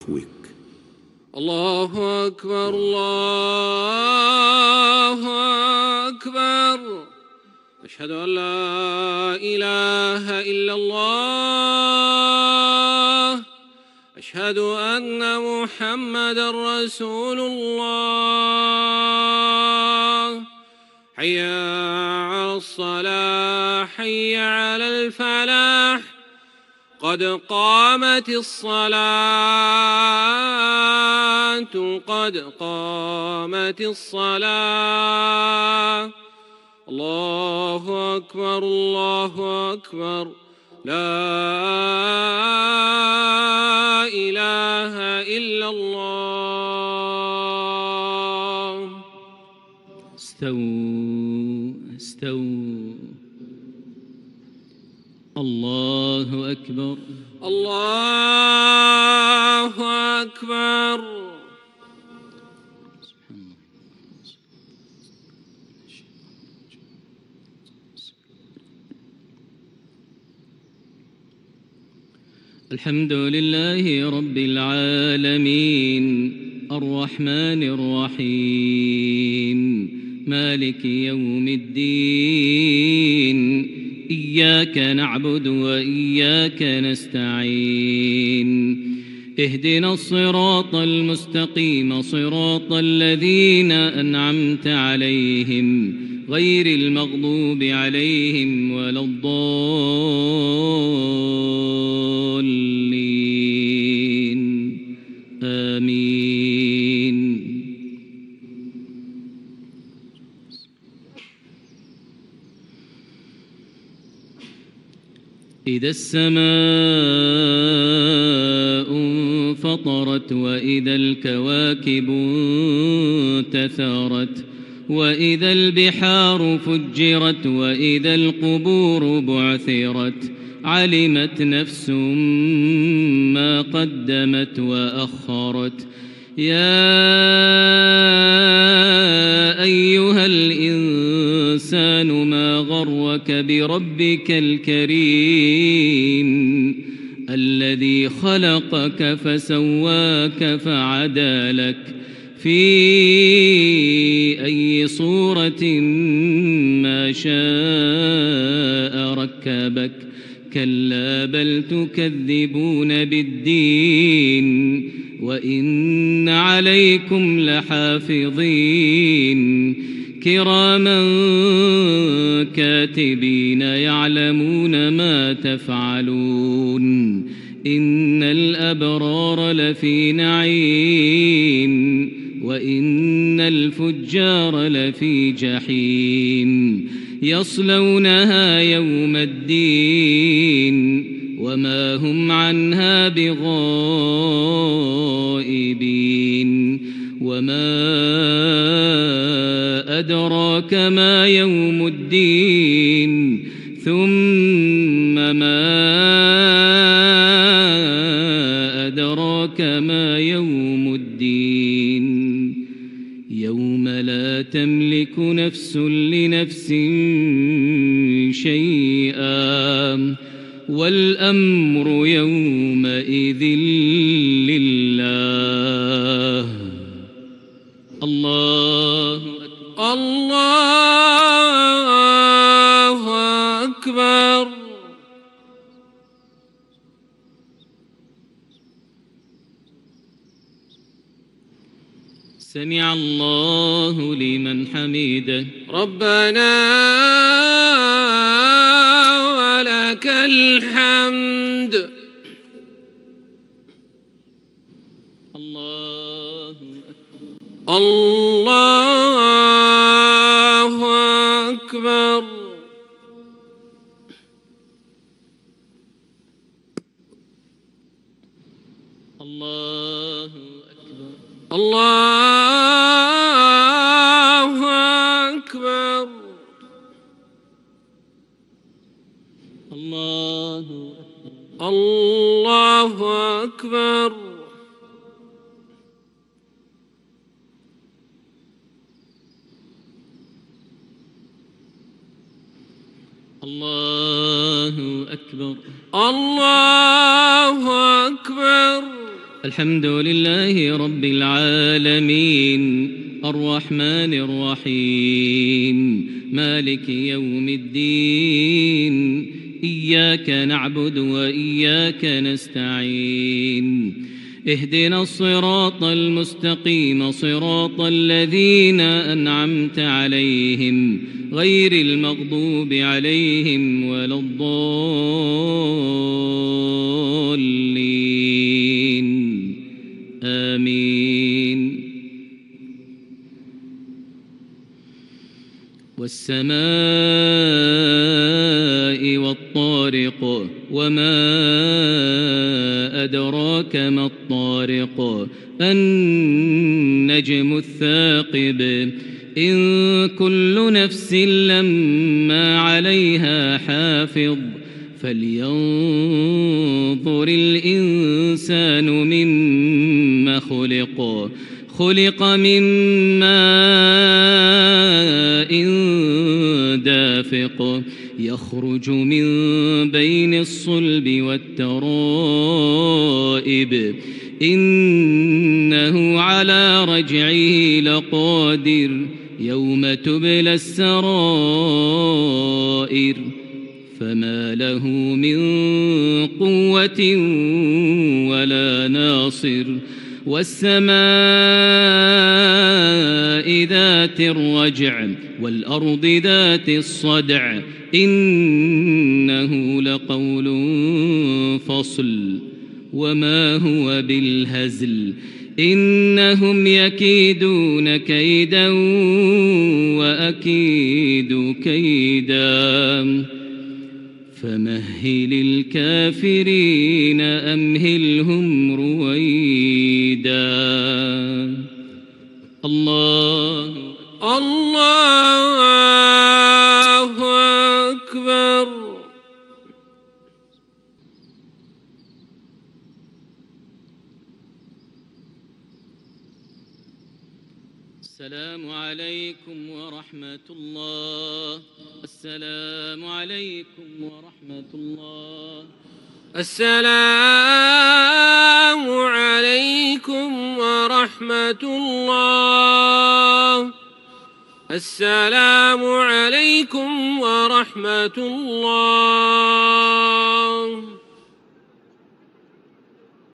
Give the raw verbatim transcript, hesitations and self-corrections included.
عفوك. الله أكبر الله أكبر. أشهد أن لا إله إلا الله. أشهد أن محمدًا رسول الله. حي على الصلاة حي على الفلاح. قد قامت الصلاة قد قامت الصلاة. الله أكبر الله أكبر. لا إله إلا الله. استووا استووا. الله أكبر الله أكبر. الحمد لله رب العالمين الرحمن الرحيم مالك يوم الدين. إياك نعبد وإياك نستعين. اهدنا الصراط المستقيم صراط الذين أنعمت عليهم غير المغضوب عليهم ولا الضالين. آمين. إذا السماء انفطرت وإذا الكواكب انتثرت وإذا البحار فجرت وإذا القبور بعثرت علمت نفس ما قدمت وأخرت. يا أيها الإنسان ما غرك بربك الكريم الذي خلقك فسواك فعدلك في أي صورة ما شاء ركبك. كلا بل تكذبون بالدين وإن عليكم لحافظين كراما كاتبين يعلمون ما تفعلون. إن الأبرار لفي نعيم وإن الفجار لفي جحيم يصلونها يوم الدين وما هم عنها بغائبين. وما أدراك ما يوم الدين ثم ما أدراك ما يوم الدين. يوم لا تملك نفس لنفس شيئا والأمر يومئذ لله. الله أكبر الله أكبر. سمع الله لمن حمده. ربنا ولك الحمد. الله أكبر الله أكبر. الله أكبر الله أكبر. الله الله أكبر. الله أكبر الله أكبر. الحمد لله رب العالمين الرحمن الرحيم مالك يوم الدين إياك نعبد وإياك نستعين اهدنا الصراط المستقيم صراط الذين أنعمت عليهم غير المغضوب عليهم ولا الضالين آمين والسماء والطارق وما أدراك ما الطارق النجم الثاقب إن كل نفس لما عليها حافظ فلينظر الإنسان مما خلق خلق من ماء دافق يخرج من بين الصلب والترائب إنه على رجعه لقادر يوم تبلى السرائر فما له من قوة ولا ناصر والسماء ذات الرجع والأرض ذات الصدع إنه لقول فصل وما هو بالهزل إنهم يكيدون كيدا وأكيد كيدا فمهل الكافرين أمهلهم رويدا الله الله أكبر. السلام عليكم ورحمة الله. السلام عليكم ورحمة الله. السلام عليكم ورحمة الله. السلام عليكم ورحمة الله.